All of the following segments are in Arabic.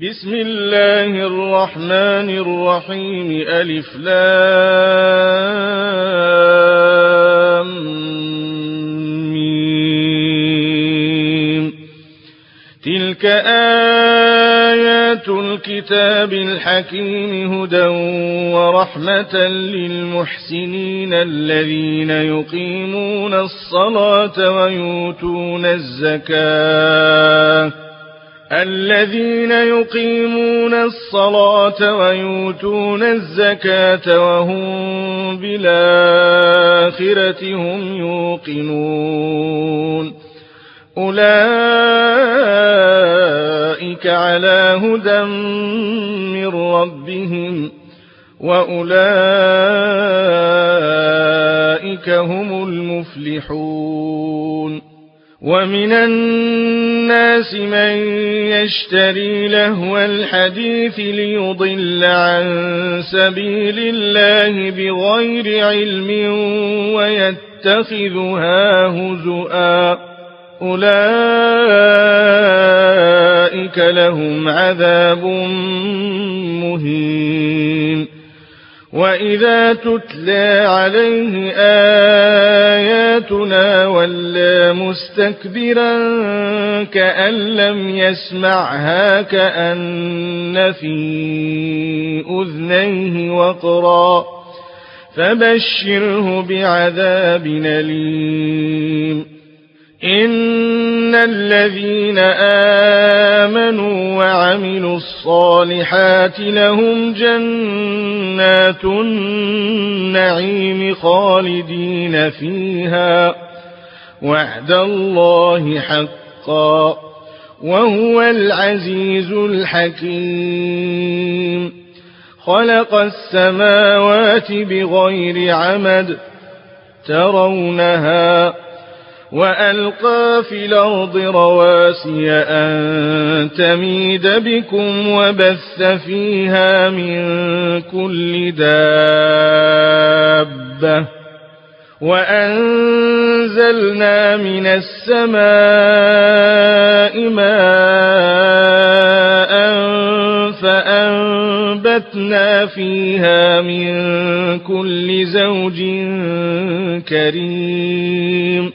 بسم الله الرحمن الرحيم ألف لام ميم. تلك آيات الكتاب الحكيم هدى ورحمة للمحسنين الذين يقيمون الصلاة ويؤتون الزكاة وهم بالآخرة هم يوقنون أولئك على هدى من ربهم وأولئك هم المفلحون. ومن الناس من يشتري لهو الحديث ليضل عن سبيل الله بغير علم ويتخذها هزؤا أولئك لهم عذاب مهين. وإذا تتلى عليه آياتنا ولى مستكبرا كأن لم يسمعها كأن في أذنيه وقرا فبشره بعذاب أليم. إن الذين آمنوا وعملوا الصالحات لهم جنات النعيم خالدين فيها وعد الله حقا وهو العزيز الحكيم. خلق السماوات بغير عمد ترونها وألقى في الأرض رواسي أن تميد بكم وبث فيها من كل دابة وأنزلنا من السماء ماء فأنبتنا فيها من كل زوج كريم.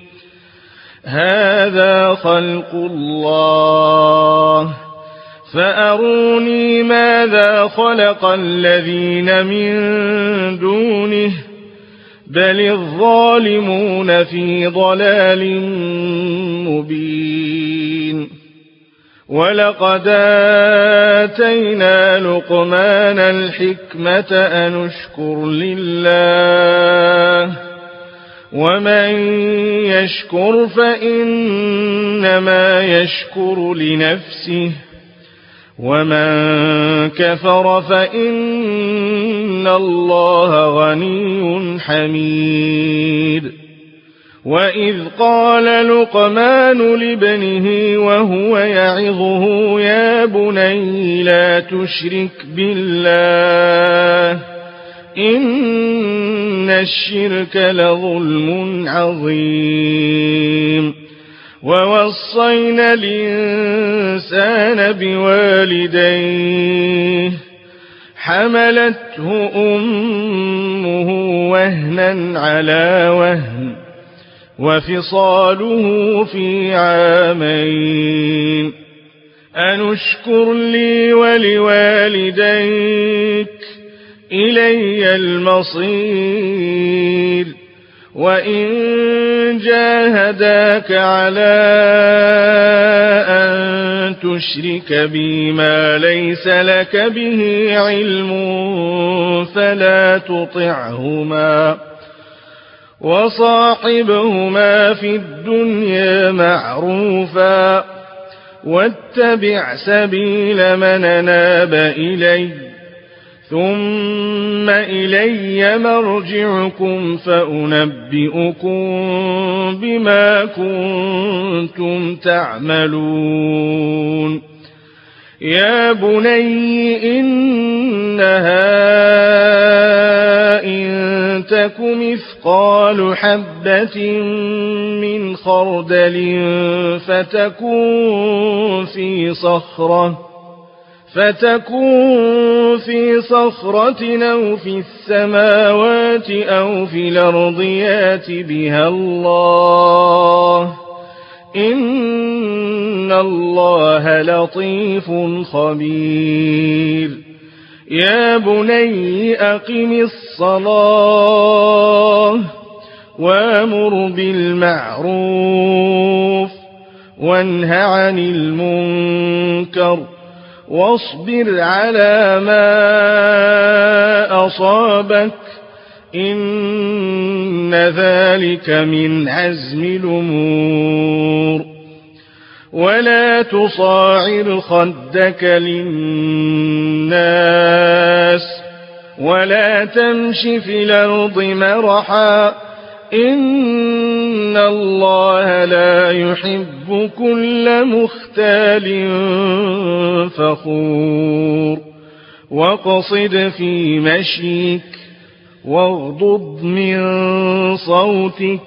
هذا خلق الله فأروني ماذا خلق الذين من دونه بل الظالمون في ضلال مبين. ولقد آتينا لقمان الحكمة أن اشكر لله ومن يشكر فإنما يشكر لنفسه ومن كفر فإن الله غني حميد. وإذ قال لقمان لابنه وهو يعظه يا بني لا تشرك بالله إن الشرك لظلم عظيم. ووصينا الإنسان بوالديه حملته أمه وهنا على وهن وفصاله في عامين أن اشكر لي ولوالديك إلي المصير. وإن جاهداك على أن تشرك بي ما ليس لك به علم فلا تطعهما وصاحبهما في الدنيا معروفا واتبع سبيل من أناب إلي ثم إلي مرجعكم فأنبئكم بما كنتم تعملون. يا بني إنها إن تك مثقال حبة من خردل فتكن فتكون في صخرة أو في السماوات أو في الأرض يات بها الله إن الله لطيف خبير يا بني أقم الصلاة وامر بالمعروف وانه عن المنكر واصبر على ما أصابك إن ذلك من عزم الأمور ولا تصاعر خدك للناس ولا تمش في الأرض مرحا إن الله لا يحب كل مختال فخور واقصد في مشيك واغضض من صوتك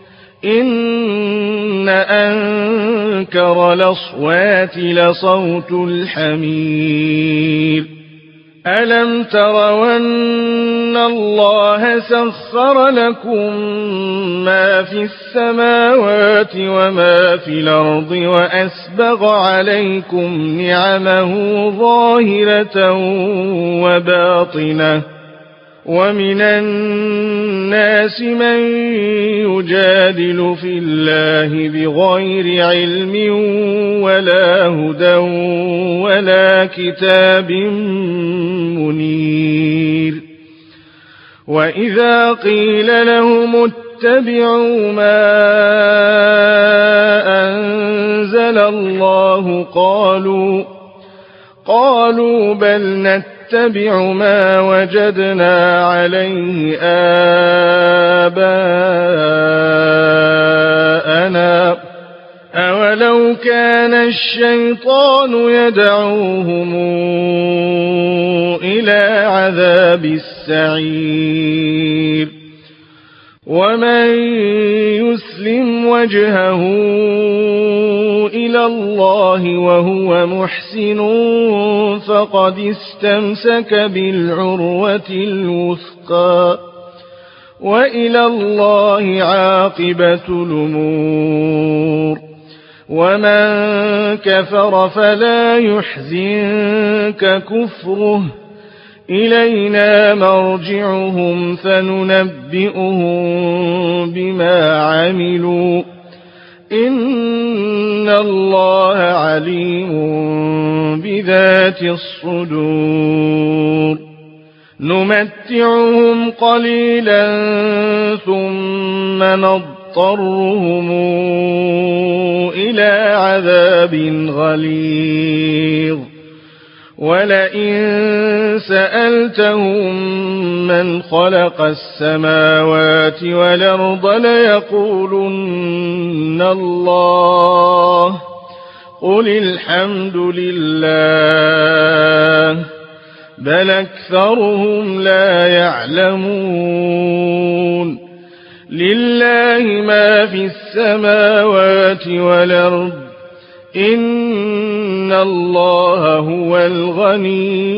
إن أنكر الأصوات لصوت الحمير ألم تروا أن الله سخر لكم ما في السماوات وما في الأرض وأسبغ عليكم نعمه ظاهرة وباطنة ومن الناس من يجادل في الله بغير علم ولا هدى ولا كتاب منير وإذا قيل لهم اتبعوا ما أنزل الله قالوا بل نتبع ما وجدنا عليه آباءنا أولو كان الشيطان يدعوهم إلى عذاب السعير ومن يسلم وجهه إلى الله وهو محسن فقد استمسك بالعروة الوثقى وإلى الله عاقبة الأمور ومن كفر فلا يحزنك كفره إلينا مرجعهم فننبئهم بما عملوا إن الله عليم بذات الصدور نمتعهم قليلا ثم نضطرهم إلى عذاب غليظ ولئن سألتهم من خلق السماوات والأرض ليقولن الله قل الحمد لله بل أكثرهم لا يعلمون لله ما في السماوات والأرض إن الله هو الغني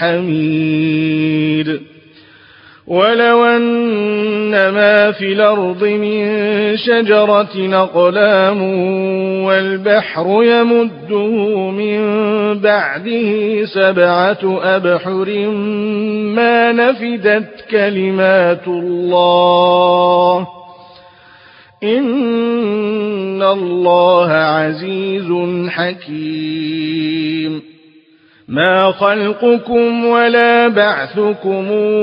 الحميد ولو أن ما في الأرض من شجرة أقلام والبحر يمده من بعده 7 أبحر ما نفدت كلمات الله إن الله عزيز حكيم ما خلقكم ولا بعثكم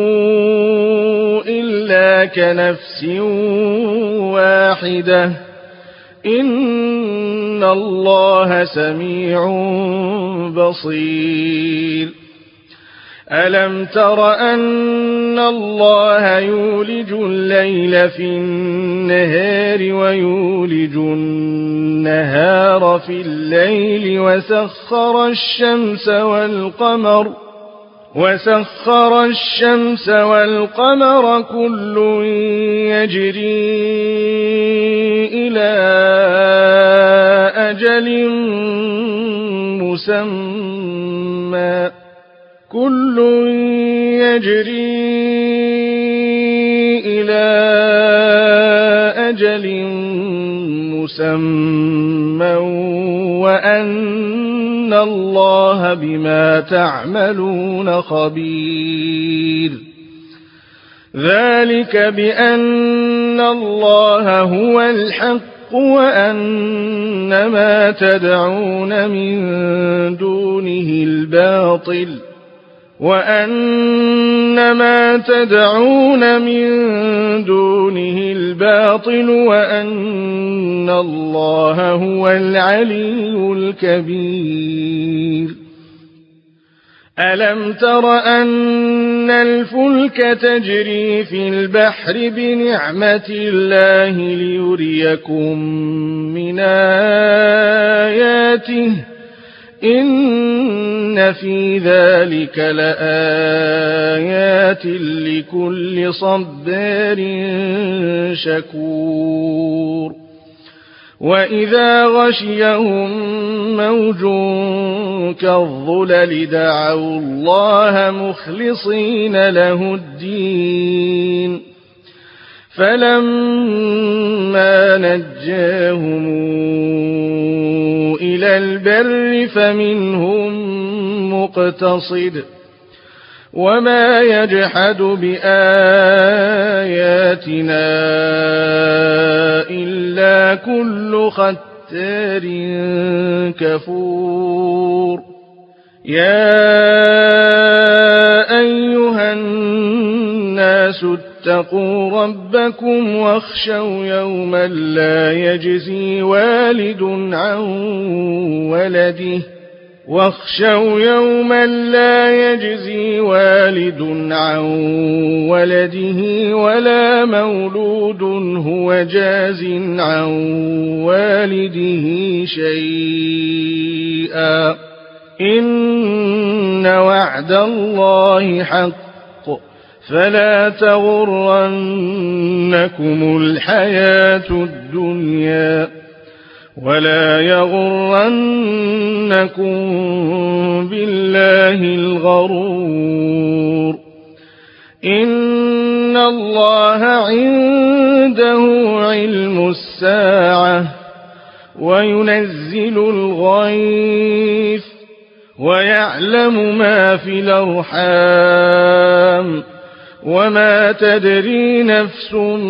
إلا كنفس واحدة إن الله سميع بصير ألم تر أن الله يولج الليل في النهار ويولج النهار في الليل وسخر الشمس والقمر كل يجري إلى أجل مسمى يوما كل يجري إلى أجل مسمى وأن الله بما تعملون خبير ذلك بأن الله هو الحق وأن ما تدعون من دونه الباطل وأن الله هو العلي الكبير ألم تر أن الفلك تجري في البحر بنعمة الله ليريكم من آياته إن في ذلك لآيات لكل صبار شكور وإذا غشيهم موج كالظلل دعوا الله مخلصين له الدين فلما نجاهم إلى البر فمنهم مقتصد وما يجحد بآياتنا إلا كل ختار كفور يا أيها الناس اتقوا ربكم واخشوا يوما لا يجزي والد عن ولده ولا مولود هو جاز عن والده شيئا إن وعد الله حق فلا تغرنكم الحياة الدنيا ولا يغرنكم بالله الغرور إن الله عنده علم الساعة وينزل الغيث ويعلم ما في الأرحام وما تدري نفس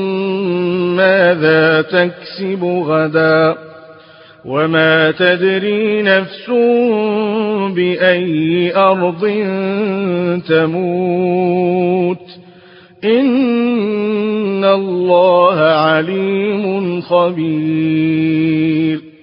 ماذا تكسب غدا وما تدري نفس بأي أرض تموت إن الله عليم خبير